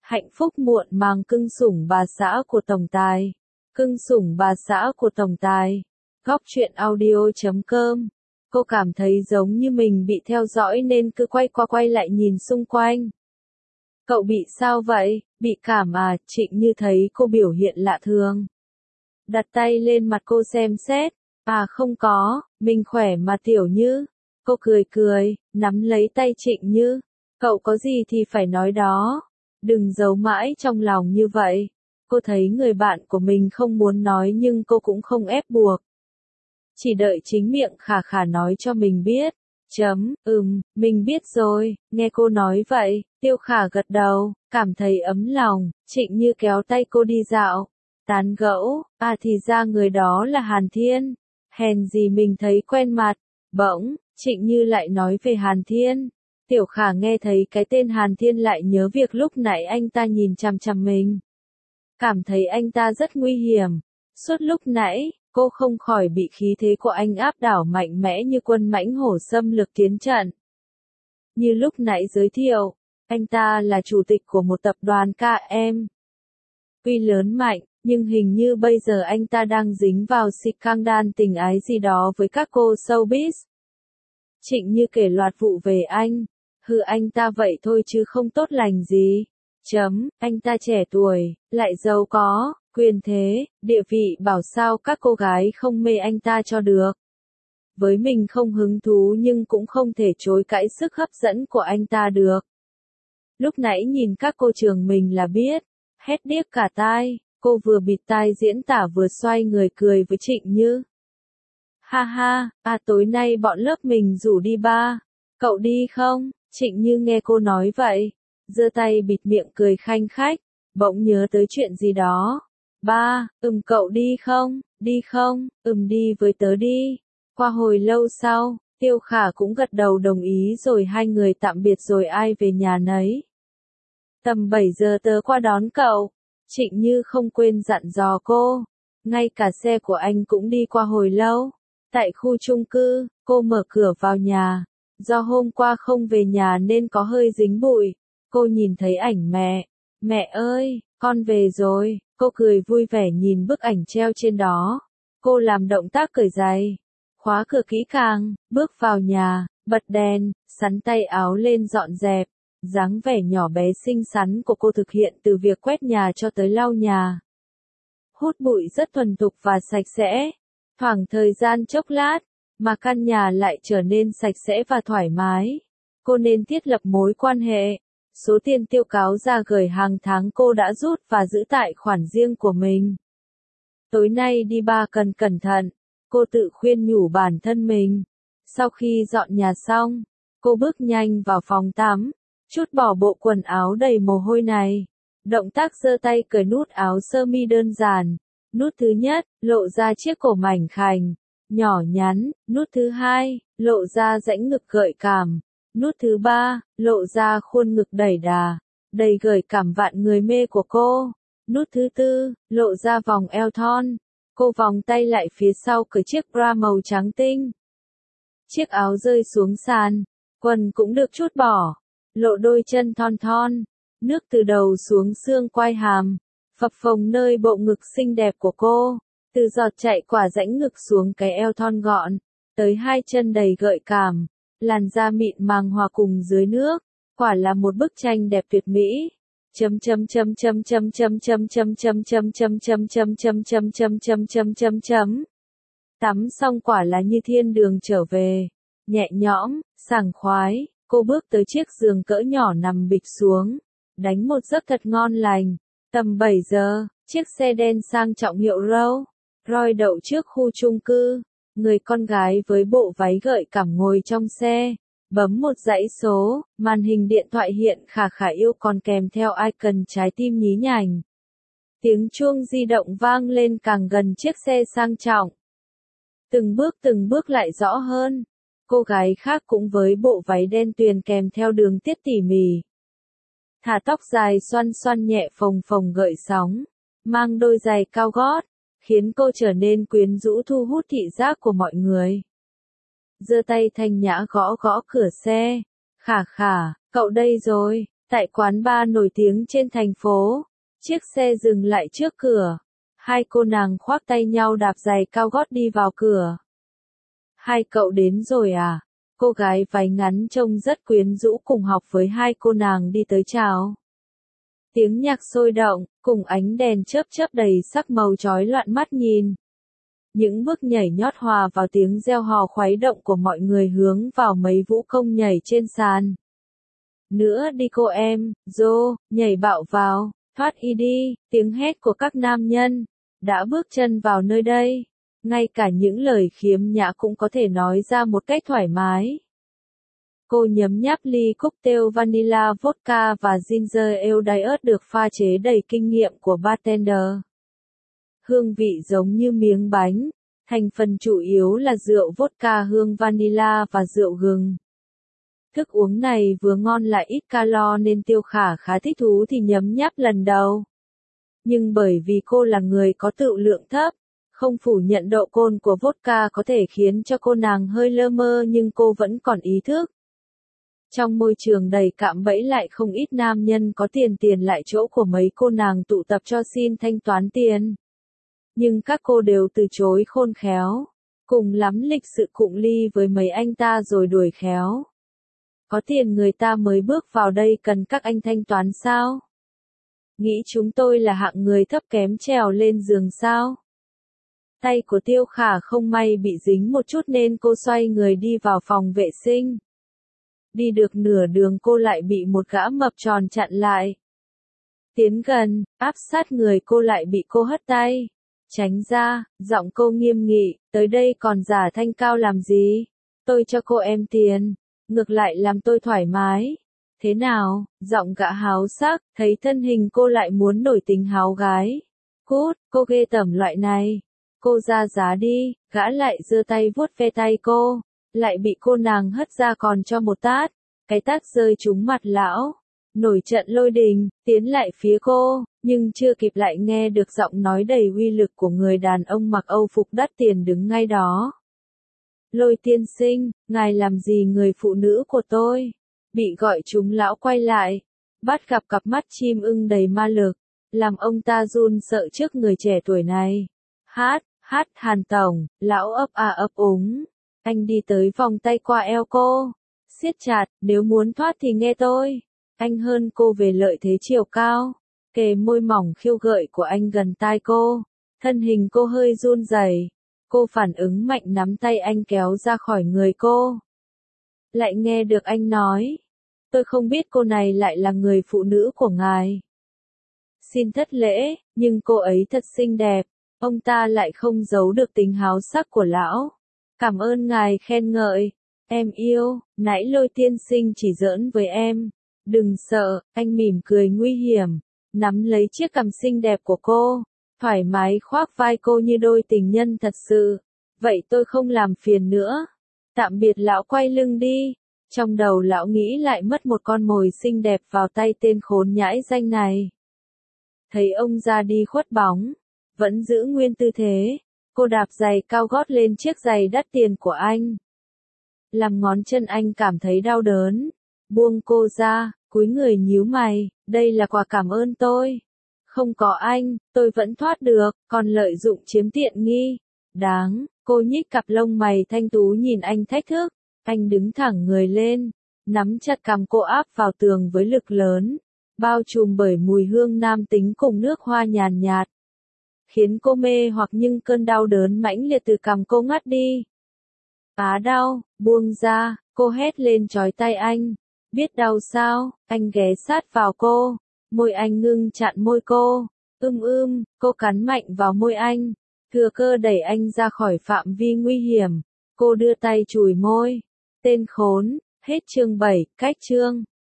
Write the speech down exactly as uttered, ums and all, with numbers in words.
Hạnh phúc muộn màng cưng sủng bà xã của tổng tài. Cưng sủng bà xã của tổng tài. Góc truyện audio chấm com. Cô cảm thấy giống như mình bị theo dõi nên cứ quay qua quay lại nhìn xung quanh. Cậu bị sao vậy? Bị cảm à? Trịnh Như thấy cô biểu hiện lạ thường. Đặt tay lên mặt cô xem xét. À không có, mình khỏe mà Tiểu Như. Cô cười cười, nắm lấy tay Trịnh Như. Cậu có gì thì phải nói đó. Đừng giấu mãi trong lòng như vậy. Cô thấy người bạn của mình không muốn nói nhưng cô cũng không ép buộc. Chỉ đợi chính miệng khà khà nói cho mình biết. Chấm, ừm, mình biết rồi, nghe cô nói vậy, Tiêu Khả gật đầu, cảm thấy ấm lòng, Trịnh Như kéo tay cô đi dạo. Tán gẫu, à thì ra người đó là Hàn Thiên. Hèn gì mình thấy quen mặt. Bỗng, Trịnh Như lại nói về Hàn Thiên. Tiểu Khả nghe thấy cái tên Hàn Thiên lại nhớ việc lúc nãy anh ta nhìn chằm chằm mình. Cảm thấy anh ta rất nguy hiểm. Suốt lúc nãy, cô không khỏi bị khí thế của anh áp đảo mạnh mẽ như quân mãnh hổ xâm lược tiến trận. Như lúc nãy giới thiệu, anh ta là chủ tịch của một tập đoàn ca em. Tuy lớn mạnh, nhưng hình như bây giờ anh ta đang dính vào scandal tình ái gì đó với các cô showbiz. Trịnh Như kể loạt vụ về anh. Hừ, anh ta vậy thôi chứ không tốt lành gì. Chấm, anh ta trẻ tuổi, lại giàu có, quyền thế, địa vị, bảo sao các cô gái không mê anh ta cho được. Với mình không hứng thú nhưng cũng không thể chối cãi sức hấp dẫn của anh ta được. Lúc nãy nhìn các cô trường mình là biết, hét điếc cả tai, cô vừa bịt tai diễn tả vừa xoay người cười với Trịnh Như. Ha ha, à tối nay bọn lớp mình rủ đi ba, cậu đi không? Trịnh Như nghe cô nói vậy, giơ tay bịt miệng cười khanh khách, bỗng nhớ tới chuyện gì đó. Ba, ừm cậu đi không, đi không, ừm đi với tớ đi. Qua hồi lâu sau, Tiêu Khả cũng gật đầu đồng ý rồi hai người tạm biệt rồi ai về nhà nấy. Tầm bảy giờ tớ qua đón cậu. Trịnh Như không quên dặn dò cô. Ngay cả xe của anh cũng đi qua hồi lâu. Tại khu chung cư, cô mở cửa vào nhà. Do hôm qua không về nhà nên có hơi dính bụi. Cô nhìn thấy ảnh mẹ. Mẹ ơi, con về rồi. Cô cười vui vẻ nhìn bức ảnh treo trên đó. Cô làm động tác cởi giày. Khóa cửa kỹ càng, bước vào nhà, bật đèn, sắn tay áo lên dọn dẹp. Dáng vẻ nhỏ bé xinh xắn của cô thực hiện từ việc quét nhà cho tới lau nhà. Hút bụi rất thuần thục và sạch sẽ. Khoảng thời gian chốc lát, mà căn nhà lại trở nên sạch sẽ và thoải mái. Cô nên thiết lập mối quan hệ. Số tiền tiêu cáo ra gửi hàng tháng cô đã rút và giữ tại khoản riêng của mình. Tối nay đi ba cần cẩn thận. Cô tự khuyên nhủ bản thân mình. Sau khi dọn nhà xong, cô bước nhanh vào phòng tắm. Trút bỏ bộ quần áo đầy mồ hôi này. Động tác giơ tay cởi nút áo sơ mi đơn giản. Nút thứ nhất, lộ ra chiếc cổ mảnh khảnh, nhỏ nhắn. Nút thứ hai, lộ ra rãnh ngực gợi cảm. Nút thứ ba, lộ ra khuôn ngực đẩy đà, đầy gợi cảm vạn người mê của cô. Nút thứ tư, lộ ra vòng eo thon. Cô vòng tay lại phía sau cởi chiếc bra màu trắng tinh. Chiếc áo rơi xuống sàn, quần cũng được trút bỏ. Lộ đôi chân thon thon, nước từ đầu xuống xương quai hàm, phập phồng nơi bộ ngực xinh đẹp của cô, từ giọt chạy quả rãnh ngực xuống cái eo thon gọn, tới hai chân đầy gợi cảm, làn da mịn màng hòa cùng dưới nước, quả là một bức tranh đẹp tuyệt mỹ. Chấm chấm chấm chấm chấm chấm chấm chấm chấm chấm chấm chấm chấm chấm chấm chấm chấm chấm chấm chấm. Tắm xong quả là như thiên đường trở về, nhẹ nhõm, sảng khoái. Cô bước tới chiếc giường cỡ nhỏ nằm bịch xuống, đánh một giấc thật ngon lành. Tầm bảy giờ, chiếc xe đen sang trọng hiệu Rolls Royce đậu trước khu chung cư. Người con gái với bộ váy gợi cảm ngồi trong xe, bấm một dãy số, màn hình điện thoại hiện khả khả yêu còn kèm theo icon trái tim nhí nhảnh. Tiếng chuông di động vang lên càng gần chiếc xe sang trọng. Từng bước từng bước lại rõ hơn. Cô gái khác cũng với bộ váy đen tuyền kèm theo đường tiết tỉ mỉ. Thả tóc dài xoăn xoăn nhẹ phồng phồng gợi sóng, mang đôi giày cao gót, khiến cô trở nên quyến rũ thu hút thị giác của mọi người. Giơ tay thanh nhã gõ gõ cửa xe. Khả khả, cậu đây rồi. Tại quán bar nổi tiếng trên thành phố, chiếc xe dừng lại trước cửa. Hai cô nàng khoác tay nhau đạp giày cao gót đi vào cửa. Hai cậu đến rồi à? Cô gái váy ngắn trông rất quyến rũ cùng học với hai cô nàng đi tới chào. Tiếng nhạc sôi động, cùng ánh đèn chớp chớp đầy sắc màu chói loạn mắt nhìn. Những bước nhảy nhót hòa vào tiếng reo hò khuấy động của mọi người hướng vào mấy vũ công nhảy trên sàn. Nữa đi cô em, Dô, nhảy bạo vào, thoát y đi, tiếng hét của các nam nhân, đã bước chân vào nơi đây. Ngay cả những lời khiếm nhã cũng có thể nói ra một cách thoải mái. Cô nhấm nháp ly cocktail vanilla vodka và ginger ale diet được pha chế đầy kinh nghiệm của bartender. Hương vị giống như miếng bánh, thành phần chủ yếu là rượu vodka hương vanilla và rượu gừng. Thức uống này vừa ngon lại ít calo nên Tiêu Khả khá thích thú thì nhấm nháp lần đầu. Nhưng bởi vì cô là người có tự lượng thấp, không phủ nhận độ cồn của vodka có thể khiến cho cô nàng hơi lơ mơ nhưng cô vẫn còn ý thức. Trong môi trường đầy cạm bẫy lại không ít nam nhân có tiền tiền lại chỗ của mấy cô nàng tụ tập cho xin thanh toán tiền. Nhưng các cô đều từ chối khôn khéo. Cùng lắm lịch sự cụng ly với mấy anh ta rồi đuổi khéo. Có tiền người ta mới bước vào đây cần các anh thanh toán sao? Nghĩ chúng tôi là hạng người thấp kém trèo lên giường sao? Tay của Tiêu Khả không may bị dính một chút nên cô xoay người đi vào phòng vệ sinh. Đi được nửa đường cô lại bị một gã mập tròn chặn lại. Tiến gần, áp sát người cô lại bị cô hất tay. Tránh ra, giọng cô nghiêm nghị, tới đây còn giả thanh cao làm gì? Tôi cho cô em tiền, ngược lại làm tôi thoải mái. Thế nào, giọng gã háo sắc, thấy thân hình cô lại muốn nổi tính háo gái. Cút, cô ghê tởm loại này. Cô ra giá đi, gã lại giơ tay vuốt ve tay cô, lại bị cô nàng hất ra còn cho một tát. Cái tát rơi trúng mặt lão. Nổi trận lôi đình, tiến lại phía cô, nhưng chưa kịp lại nghe được giọng nói đầy uy lực của người đàn ông mặc âu phục đắt tiền đứng ngay đó. Lôi tiên sinh, ngài làm gì người phụ nữ của tôi? Bị gọi chúng lão quay lại, bắt gặp cặp mắt chim ưng đầy ma lực, làm ông ta run sợ trước người trẻ tuổi này. Hát, hát Hàn Tổng, lão ấp a ấp úng. Anh đi tới vòng tay qua eo cô, siết chặt, nếu muốn thoát thì nghe tôi. Anh hơn cô về lợi thế chiều cao, kề môi mỏng khiêu gợi của anh gần tai cô, thân hình cô hơi run rẩy. Cô phản ứng mạnh nắm tay anh kéo ra khỏi người cô. Lại nghe được anh nói, tôi không biết cô này lại là người phụ nữ của ngài. Xin thất lễ, nhưng cô ấy thật xinh đẹp, ông ta lại không giấu được tính háo sắc của lão. Cảm ơn ngài khen ngợi, em yêu, nãy Lôi tiên sinh chỉ giỡn với em. Đừng sợ, anh mỉm cười nguy hiểm, nắm lấy chiếc cằm xinh đẹp của cô, thoải mái khoác vai cô như đôi tình nhân thật sự. Vậy tôi không làm phiền nữa. Tạm biệt lão quay lưng đi. Trong đầu lão nghĩ lại mất một con mồi xinh đẹp vào tay tên khốn nhãi danh này. Thấy ông ra đi khuất bóng, vẫn giữ nguyên tư thế, cô đạp giày cao gót lên chiếc giày đắt tiền của anh. Làm ngón chân anh cảm thấy đau đớn. Buông cô ra, cúi người nhíu mày, đây là quà cảm ơn tôi. Không có anh, tôi vẫn thoát được, còn lợi dụng chiếm tiện nghi. Đáng, cô nhích cặp lông mày thanh tú nhìn anh thách thức. Anh đứng thẳng người lên, nắm chặt cằm cô áp vào tường với lực lớn, bao trùm bởi mùi hương nam tính cùng nước hoa nhàn nhạt. Khiến cô mê hoặc nhưng cơn đau đớn mãnh liệt từ cằm cô ngắt đi. Á đau, buông ra, cô hét lên chói tai anh. Biết đau sao, anh ghé sát vào cô, môi anh ngưng chặn môi cô, ưm ưm, cô cắn mạnh vào môi anh, thừa cơ đẩy anh ra khỏi phạm vi nguy hiểm, cô đưa tay chùi môi, tên khốn, hết chương bảy, cách chương.